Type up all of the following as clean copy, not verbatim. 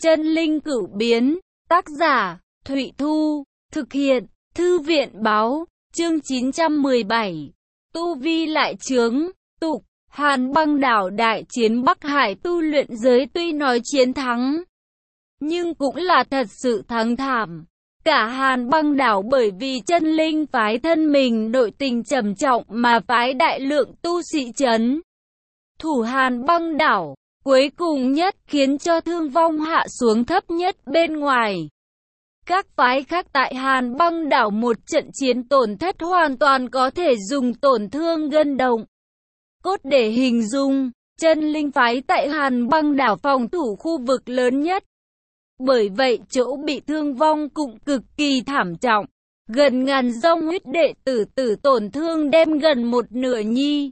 Chân linh cửu biến, tác giả, Thụy Thu, thực hiện, Thư viện báo, chương 917. Tu vi lại chướng, tục, Hàn Băng Đảo đại chiến Bắc Hải tu luyện giới tuy nói chiến thắng, nhưng cũng là thật sự thắng thảm. Cả Hàn Băng Đảo bởi vì chân linh phái thân mình nội tình trầm trọng mà phái đại lượng tu sĩ trấn thủ Hàn Băng Đảo, cuối cùng nhất khiến cho thương vong hạ xuống thấp nhất bên ngoài. Các phái khác tại Hàn Băng Đảo một trận chiến tổn thất hoàn toàn có thể dùng tổn thương gân động cốt để hình dung. Chân linh phái tại Hàn Băng Đảo phòng thủ khu vực lớn nhất, bởi vậy chỗ bị thương vong cũng cực kỳ thảm trọng. Gần ngàn dòng huyết đệ tử tổn thương đem gần một nửa nhi.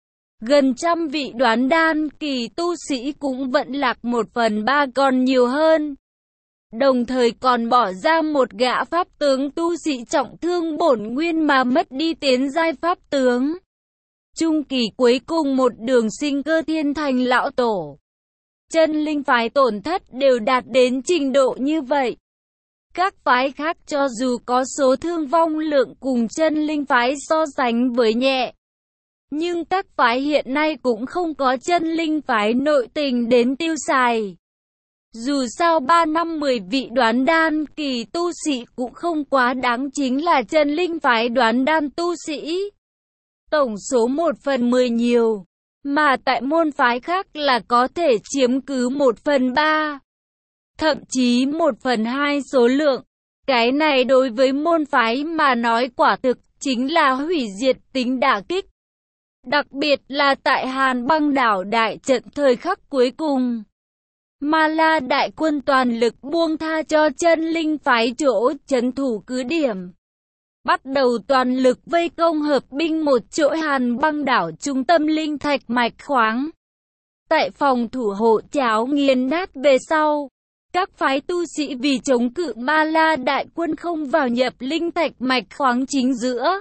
Gần trăm vị đoán đan kỳ tu sĩ cũng vẫn lạc 1/3 còn nhiều hơn. Đồng thời còn bỏ ra một gã pháp tướng tu sĩ trọng thương bổn nguyên mà mất đi tiến giai pháp tướng trung kỳ, cuối cùng một đường sinh cơ thiên thành lão tổ. Chân linh phái tổn thất đều đạt đến trình độ như vậy. Các phái khác cho dù có số thương vong lượng cùng chân linh phái so sánh với nhẹ, nhưng các phái hiện nay cũng không có chân linh phái nội tình đến tiêu xài. Dù sao 3 năm 10 vị đoán đan kỳ tu sĩ cũng không quá đáng, chính là chân linh phái đoán đan tu sĩ tổng số 1/10 nhiều, mà tại môn phái khác là có thể chiếm cứ 1/3, thậm chí 1/2 số lượng. Cái này đối với môn phái mà nói quả thực chính là hủy diệt tính đả kích. Đặc biệt là tại Hàn Băng Đảo đại trận thời khắc cuối cùng, Ma La đại quân toàn lực buông tha cho chân linh phái chỗ trấn thủ cứ điểm, bắt đầu toàn lực vây công hợp binh một chỗ Hàn Băng Đảo trung tâm linh thạch mạch khoáng. Tại phòng thủ hộ cháo nghiền nát về sau, các phái tu sĩ vì chống cự Ma La đại quân không vào nhập linh thạch mạch khoáng chính giữa,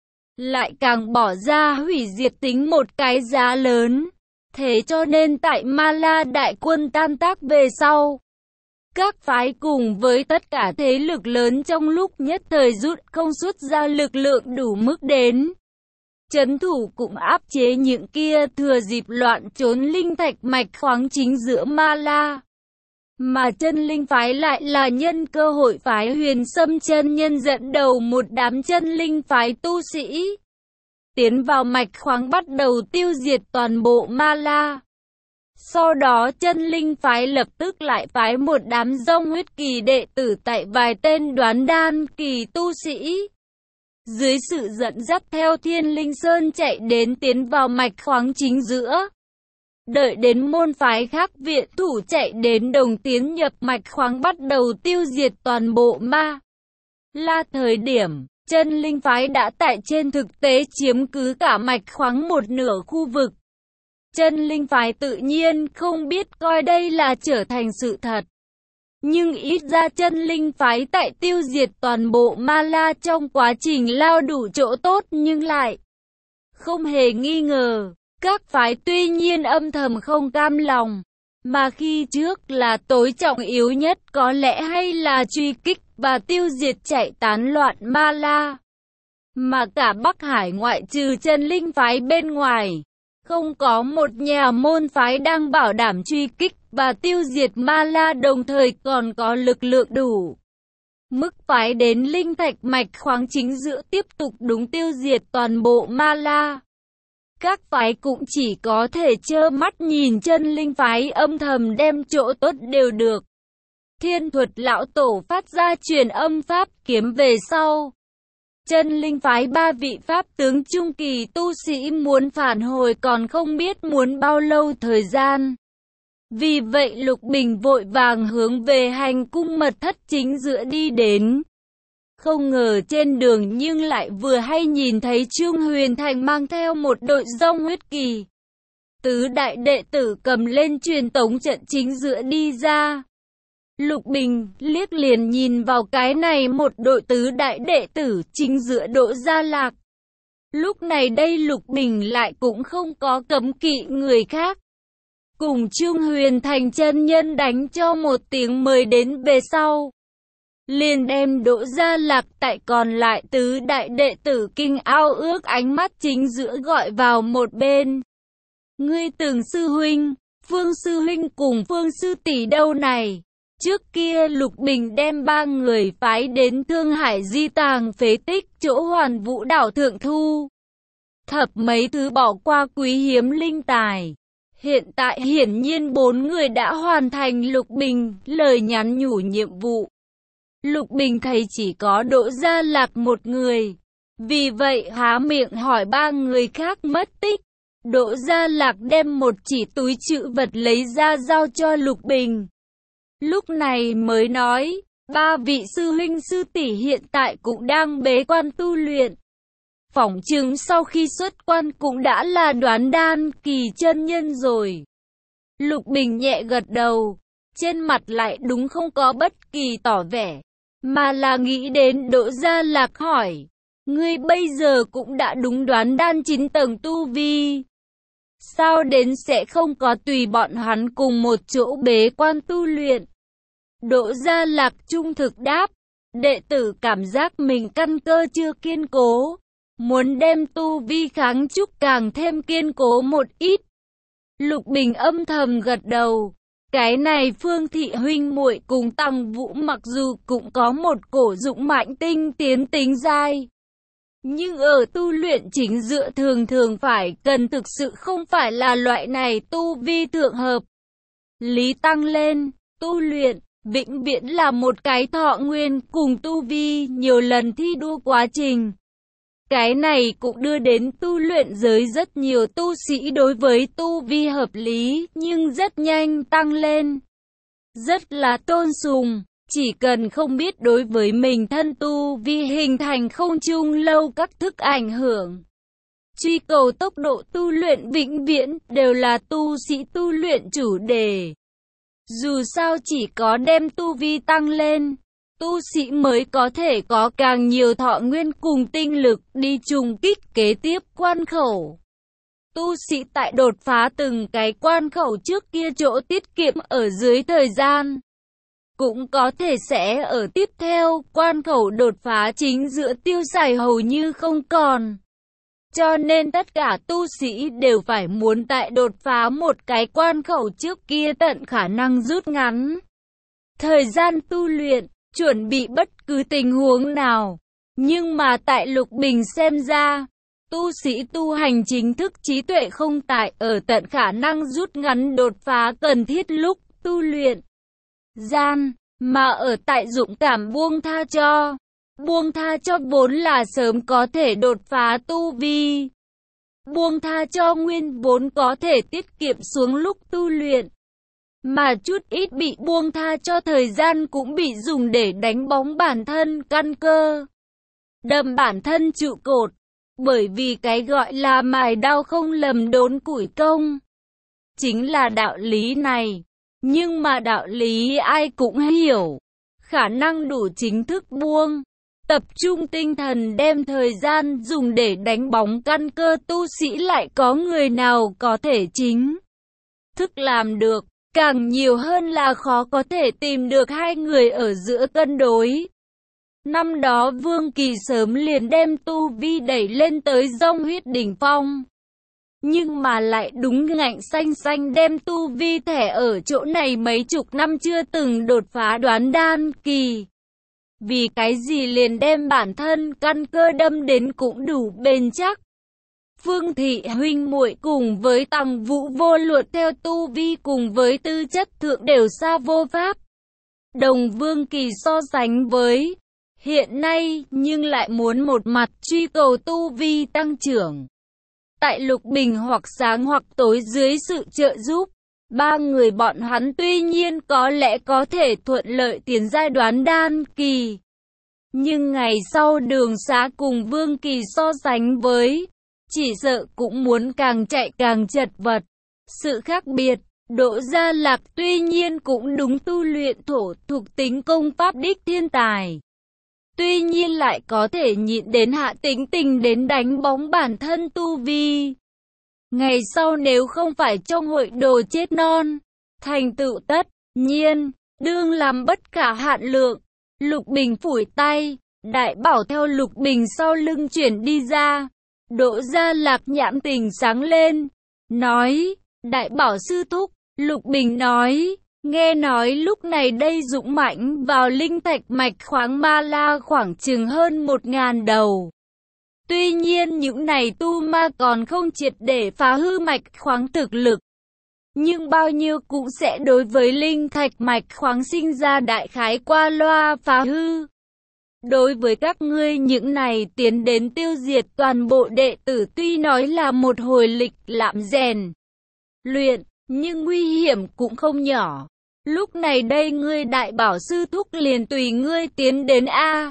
lại càng bỏ ra hủy diệt tính một cái giá lớn. Thế cho nên tại Ma La đại quân tan tác về sau, các phái cùng với tất cả thế lực lớn trong lúc nhất thời rút không xuất ra lực lượng đủ mức đến trấn thủ, cũng áp chế những kia thừa dịp loạn trốn linh thạch mạch khoáng chính giữa Ma La. Mà chân linh phái lại là nhân cơ hội phái Huyền Sâm chân nhân dẫn đầu một đám chân linh phái tu sĩ tiến vào mạch khoáng, bắt đầu tiêu diệt toàn bộ Ma La. Sau đó chân linh phái lập tức lại phái một đám dông huyết kỳ đệ tử tại vài tên đoán đan kỳ tu sĩ, dưới sự dẫn dắt theo Thiên Linh Sơn chạy đến tiến vào mạch khoáng chính giữa. Đợi đến môn phái khác viện thủ chạy đến đồng tiến nhập mạch khoáng, bắt đầu tiêu diệt toàn bộ Ma La thời điểm, chân linh phái đã tại trên thực tế chiếm cứ cả mạch khoáng một nửa khu vực. Chân linh phái tự nhiên không biết coi đây là trở thành sự thật, nhưng ít ra chân linh phái tại tiêu diệt toàn bộ Ma La trong quá trình lao đủ chỗ tốt, nhưng lại không hề nghi ngờ. Các phái tuy nhiên âm thầm không cam lòng, mà khi trước là tối trọng yếu nhất có lẽ hay là truy kích và tiêu diệt chạy tán loạn Ma La. Mà cả Bắc Hải ngoại trừ chân linh phái bên ngoài, không có một nhà môn phái đang bảo đảm truy kích và tiêu diệt Ma La, đồng thời còn có lực lượng đủ mức phái đến linh thạch mạch khoáng chính giữa tiếp tục đúng tiêu diệt toàn bộ Ma La. Các phái cũng chỉ có thể trơ mắt nhìn chân linh phái âm thầm đem chỗ tốt đều được. Thiên Thuật lão tổ phát ra truyền âm pháp kiếm về sau, chân linh phái 3 vị pháp tướng trung kỳ tu sĩ muốn phản hồi còn không biết muốn bao lâu thời gian. Vì vậy Lục Bình vội vàng hướng về hành cung mật thất chính giữa đi đến. Không ngờ trên đường nhưng lại vừa hay nhìn thấy Trương Huyền Thành mang theo một đội dông huyết kỳ tứ đại đệ tử cầm lên truyền tống trận chính giữa đi ra. Lục Bình liếc liền nhìn vào cái này một đội tứ đại đệ tử chính giữa Đỗ Gia Lạc. Lúc này đây Lục Bình lại cũng không có cấm kỵ người khác, cùng Trương Huyền Thành chân nhân đánh cho một tiếng mời đến về sau. Liền đem Đỗ Gia Lạc tại còn lại tứ đại đệ tử kinh ao ước ánh mắt chính giữa gọi vào một bên. Ngươi Từng sư huynh, Phương sư huynh cùng Phương sư tỷ đâu này? Trước kia Lục Bình đem 3 người phái đến Thương Hải di tàng phế tích chỗ Hoàn Vũ đảo thượng thu thập mấy thứ bỏ qua quý hiếm linh tài. Hiện tại hiển nhiên 4 người đã hoàn thành Lục Bình lời nhắn nhủ nhiệm vụ. Lục Bình thấy chỉ có Đỗ Gia Lạc một người, vì vậy há miệng hỏi 3 người khác mất tích. Đỗ Gia Lạc đem một chỉ túi trữ vật lấy ra giao cho Lục Bình. Lúc này mới nói, 3 vị sư huynh sư tỷ hiện tại cũng đang bế quan tu luyện. Phỏng chừng sau khi xuất quan cũng đã là đoán đan kỳ chân nhân rồi. Lục Bình nhẹ gật đầu, trên mặt lại đúng không có bất kỳ tỏ vẻ, mà là nghĩ đến Đỗ Gia Lạc hỏi, ngươi bây giờ cũng đã đúng đoán đan 9 tầng tu vi. Sao đến sẽ không có tùy bọn hắn cùng một chỗ bế quan tu luyện? Đỗ Gia Lạc trung thực đáp, đệ tử cảm giác mình căn cơ chưa kiên cố, muốn đem tu vi kháng trúc càng thêm kiên cố một ít. Lục Bình âm thầm gật đầu, cái này Phương thị huynh muội cùng Tăng Vũ mặc dù cũng có một cổ dũng mạnh tinh tiến tính giai, nhưng ở tu luyện chính giữa thường thường phải cần thực sự không phải là loại này tu vi thượng hợp. Lý tăng lên, tu luyện, vĩnh viễn là một cái thọ nguyên cùng tu vi nhiều lần thi đua quá trình. Cái này cũng đưa đến tu luyện giới rất nhiều tu sĩ đối với tu vi hợp lý nhưng rất nhanh tăng lên. Rất là tôn sùng. Chỉ cần không biết đối với mình thân tu vi hình thành không chung lâu các thức ảnh hưởng. Truy cầu tốc độ tu luyện vĩnh viễn đều là tu sĩ tu luyện chủ đề. Dù sao chỉ có đem tu vi tăng lên, tu sĩ mới có thể có càng nhiều thọ nguyên cùng tinh lực đi trùng kích kế tiếp quan khẩu. Tu sĩ tại đột phá từng cái quan khẩu trước kia chỗ tiết kiệm ở dưới thời gian, cũng có thể sẽ ở tiếp theo quan khẩu đột phá chính giữa tiêu xài hầu như không còn. Cho nên tất cả tu sĩ đều phải muốn tại đột phá một cái quan khẩu trước kia tận khả năng rút ngắn thời gian tu luyện, chuẩn bị bất cứ tình huống nào. Nhưng mà tại Lục Bình xem ra, tu sĩ tu hành chính thức trí tuệ không tại ở tận khả năng rút ngắn đột phá cần thiết lúc tu luyện gian, mà ở tại dũng cảm buông tha cho. Buông tha cho vốn là sớm có thể đột phá tu vi. Buông tha cho nguyên vốn có thể tiết kiệm xuống lúc tu luyện. Mà chút ít bị buông tha cho thời gian cũng bị dùng để đánh bóng bản thân căn cơ, đâm bản thân trụ cột. Bởi vì cái gọi là mài đao không lầm đốn củi công, chính là đạo lý này. Nhưng mà đạo lý ai cũng hiểu, khả năng đủ chính thức buông, tập trung tinh thần đem thời gian dùng để đánh bóng căn cơ tu sĩ lại có người nào có thể chính thức làm được, càng nhiều hơn là khó có thể tìm được hai người ở giữa cân đối. Năm đó Vương Kỳ sớm liền đem tu vi đẩy lên tới dông huyết đỉnh phong, nhưng mà lại đúng ngạnh xanh xanh đem tu vi thẻ ở chỗ này mấy chục năm chưa từng đột phá đoán đan kỳ. Vì cái gì liền đem bản thân căn cơ đâm đến cũng đủ bền chắc. Phương thị huynh muội cùng với Tăng Vũ vô luận theo tu vi cùng với tư chất thượng đều xa vô pháp đồng Vương Kỳ so sánh với hiện nay, nhưng lại muốn một mặt truy cầu tu vi tăng trưởng. Tại Lục Bình hoặc sáng hoặc tối dưới sự trợ giúp, 3 người bọn hắn tuy nhiên có lẽ có thể thuận lợi tiến giai đoán đan kỳ. Nhưng ngày sau đường xá cùng Vương Kỳ so sánh với, chỉ sợ cũng muốn càng chạy càng chật vật. Sự khác biệt, Đỗ Gia Lạc tuy nhiên cũng đúng tu luyện thổ thuộc tính công pháp đích thiên tài. Tuy nhiên lại có thể nhịn đến hạ tính tình đến đánh bóng bản thân tu vi. Ngày sau nếu không phải trong hội đồ chết non, thành tựu tất nhiên, đương làm bất khả hạn lượng. Lục Bình phủi tay, đại bảo theo Lục Bình sau lưng chuyển đi ra. Đỗ Gia Lạc nhãn tình sáng lên, nói, đại bảo sư thúc. Lục Bình nói, nghe nói lúc này đây dũng mãnh vào linh thạch mạch khoáng ma la khoảng chừng hơn 1000 đầu. Tuy nhiên những này tu ma còn không triệt để phá hư mạch khoáng thực lực, nhưng bao nhiêu cũng sẽ đối với linh thạch mạch khoáng sinh ra đại khái qua loa phá hư. Đối với các ngươi những này tiến đến tiêu diệt toàn bộ đệ tử tuy nói là một hồi lịch lãm rèn luyện, nhưng nguy hiểm cũng không nhỏ. Lúc này đây ngươi đại bảo sư thúc liền tùy ngươi tiến đến a.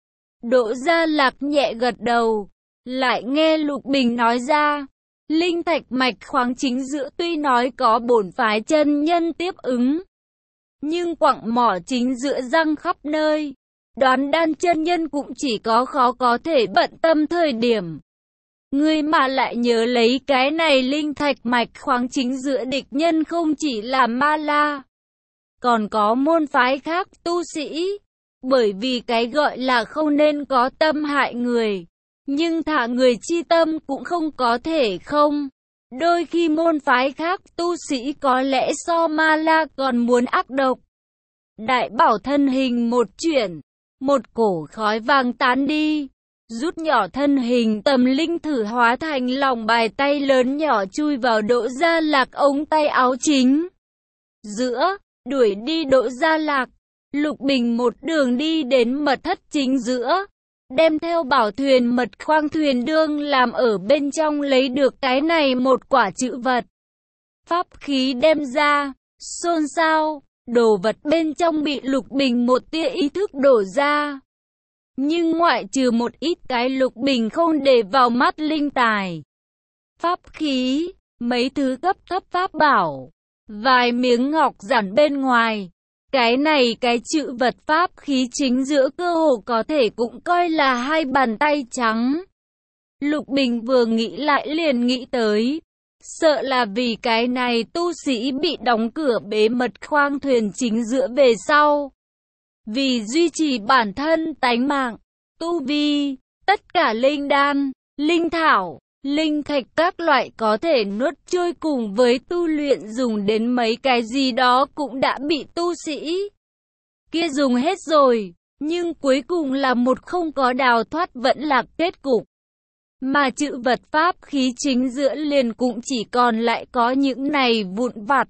Đỗ Gia Lạc nhẹ gật đầu, lại nghe Lục Bình nói ra, linh thạch mạch khoáng chính giữa tuy nói có bổn phái chân nhân tiếp ứng, nhưng quặng mỏ chính giữa răng khắp nơi. Đoán đan chân nhân cũng chỉ có khó có thể bận tâm thời điểm. Ngươi mà lại nhớ lấy cái này linh thạch mạch khoáng chính giữa địch nhân không chỉ là ma la, còn có môn phái khác tu sĩ. Bởi vì cái gọi là không nên có tâm hại người, nhưng thả người chi tâm cũng không có thể không. Đôi khi môn phái khác tu sĩ có lẽ so ma la còn muốn ác độc. Đại bảo thân hình một chuyển, một cổ khói vàng tán đi, rút nhỏ thân hình tầm linh thử hóa thành lòng bài tay lớn nhỏ chui vào Đỗ Gia Lạc ống tay áo chính giữa, đuổi đi Đỗ Gia Lạc. Lục Bình một đường đi đến mật thất chính giữa, đem theo bảo thuyền mật khoang thuyền đương làm ở bên trong lấy được cái này một quả chữ vật. Pháp khí đem ra, xôn xao, đồ vật bên trong bị Lục Bình một tia ý thức đổ ra. Nhưng ngoại trừ một ít cái Lục Bình không để vào mắt linh tài, pháp khí, mấy thứ cấp thấp pháp bảo, vài miếng ngọc giản bên ngoài. Cái này cái chữ vật pháp khí chính giữa cơ hồ có thể cũng coi là hai bàn tay trắng. Lục Bình vừa nghĩ lại liền nghĩ tới, sợ là vì cái này tu sĩ bị đóng cửa bế mật khoang thuyền chính giữa về sau. Vì duy trì bản thân tánh mạng, tu vi, tất cả linh đan, linh thảo, linh thạch các loại có thể nuốt trôi cùng với tu luyện dùng đến mấy cái gì đó cũng đã bị tu sĩ kia dùng hết rồi, nhưng cuối cùng là một không có đào thoát vẫn là kết cục. Mà chữ vật pháp khí chính giữa liền cũng chỉ còn lại có những này vụn vặt.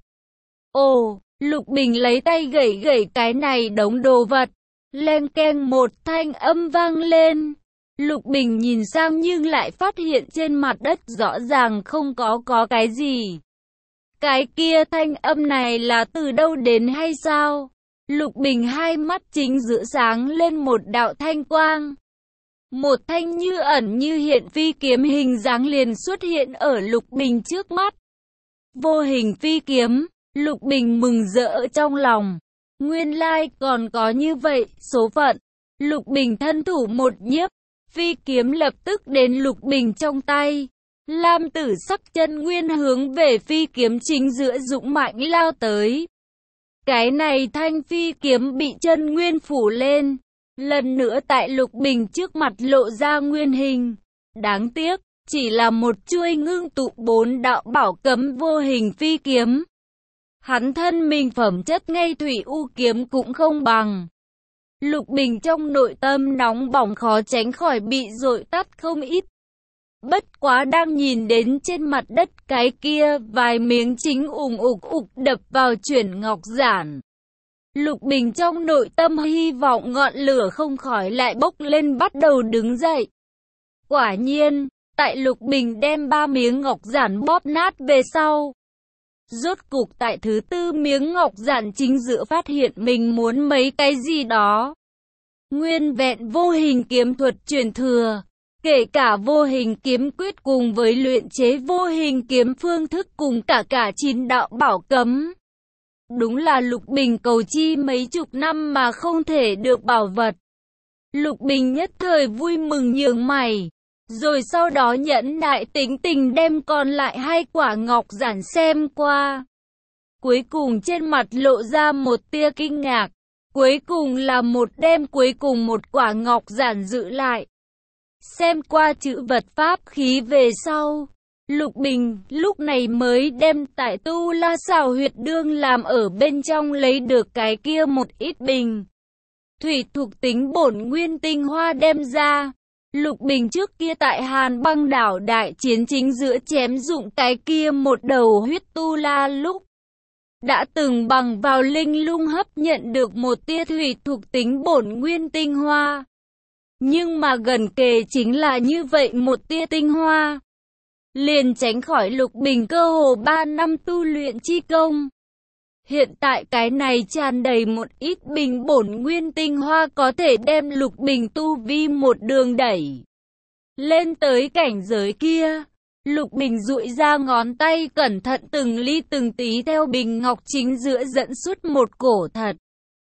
Ồ, Lục Bình lấy tay gẩy gẩy cái này đống đồ vật, leng keng một thanh âm vang lên. Lục Bình nhìn sang nhưng lại phát hiện trên mặt đất rõ ràng không có cái gì. Cái kia thanh âm này là từ đâu đến hay sao? Lục Bình hai mắt chính giữa sáng lên một đạo thanh quang. Một thanh như ẩn như hiện phi kiếm hình dáng liền xuất hiện ở Lục Bình trước mắt. Vô hình phi kiếm, Lục Bình mừng rỡ trong lòng. Nguyên lai còn có như vậy, số phận. Lục Bình thân thủ một nhiếp, phi kiếm lập tức đến Lục Bình trong tay. Lam tử sắc chân nguyên hướng về phi kiếm chính giữa dũng mãnh lao tới. Cái này thanh phi kiếm bị chân nguyên phủ lên, lần nữa tại Lục Bình trước mặt lộ ra nguyên hình. Đáng tiếc, chỉ là một chuôi ngưng tụ 4 đạo bảo cấm vô hình phi kiếm. Hắn thân mình phẩm chất ngay thủy u kiếm cũng không bằng. Lục Bình trong nội tâm nóng bỏng khó tránh khỏi bị dội tắt không ít. Bất quá đang nhìn đến trên mặt đất cái kia vài miếng chính ục đập vào chuyển ngọc giản. Lục Bình trong nội tâm hy vọng ngọn lửa không khỏi lại bốc lên bắt đầu đứng dậy. Quả nhiên, tại Lục Bình đem 3 miếng ngọc giản bóp nát về sau. Rốt cục tại thứ 4 miếng ngọc giản chính giữa phát hiện mình muốn mấy cái gì đó. Nguyên vẹn vô hình kiếm thuật truyền thừa, kể cả vô hình kiếm quyết cùng với luyện chế vô hình kiếm phương thức cùng cả 9 đạo bảo cấm. Đúng là Lục Bình cầu chi mấy chục năm mà không thể được bảo vật. Lục Bình nhất thời vui mừng nhướng mày. Rồi sau đó nhẫn nại tính tình đem còn lại 2 quả ngọc giản xem qua. Cuối cùng trên mặt lộ ra một tia kinh ngạc. Cuối cùng là đem cuối cùng một quả ngọc giản giữ lại. Xem qua chữ vật pháp khí về sau, Lục Bình lúc này mới đem tại Tu La Xảo Huyệt đương làm ở bên trong lấy được cái kia một ít bình thủy thuộc tính bổn nguyên tinh hoa đem ra. Lục Bình trước kia tại Hàn Băng đảo đại chiến chính giữa chém dụng cái kia một đầu huyết tu la lúc đã từng bằng vào linh lung hấp nhận được một tia thủy thuộc tính bổn nguyên tinh hoa. Nhưng mà gần kề chính là như vậy một tia tinh hoa, liền tránh khỏi Lục Bình cơ hồ 3 năm tu luyện chi công. Hiện tại cái này tràn đầy một ít bình bổn nguyên tinh hoa có thể đem Lục Bình tu vi một đường đẩy lên tới cảnh giới kia. Lục Bình duỗi ra ngón tay cẩn thận từng ly từng tí theo bình ngọc chính giữa dẫn xuất một cổ thật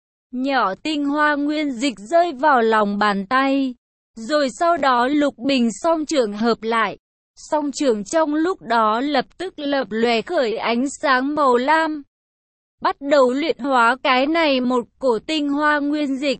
nhỏ tinh hoa nguyên dịch rơi vào lòng bàn tay. Rồi sau đó Lục Bình song trưởng hợp lại. Song trưởng trong lúc đó lập tức lập lòe khởi ánh sáng màu lam. Bắt đầu luyện hóa cái này một cổ tinh hoa nguyên dịch.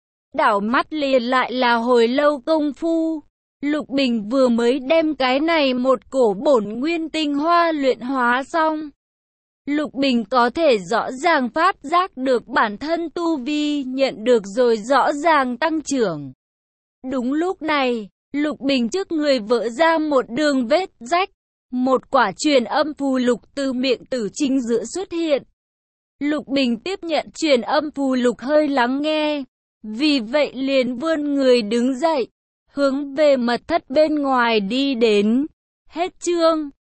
Đảo mắt liền lại là hồi lâu công phu. Lục Bình vừa mới đem cái này một cổ bổn nguyên tinh hoa luyện hóa xong. Lục Bình có thể rõ ràng phát giác được bản thân tu vi nhận được rồi rõ ràng tăng trưởng. Đúng lúc này, Lục Bình trước người vỡ ra một đường vết rách. Một quả truyền âm phù lục từ miệng tử chính giữa xuất hiện. Lục Bình tiếp nhận truyền âm phù lục hơi lắng nghe. Vì vậy liền vươn người đứng dậy, hướng về mật thất bên ngoài đi đến. Hết chương.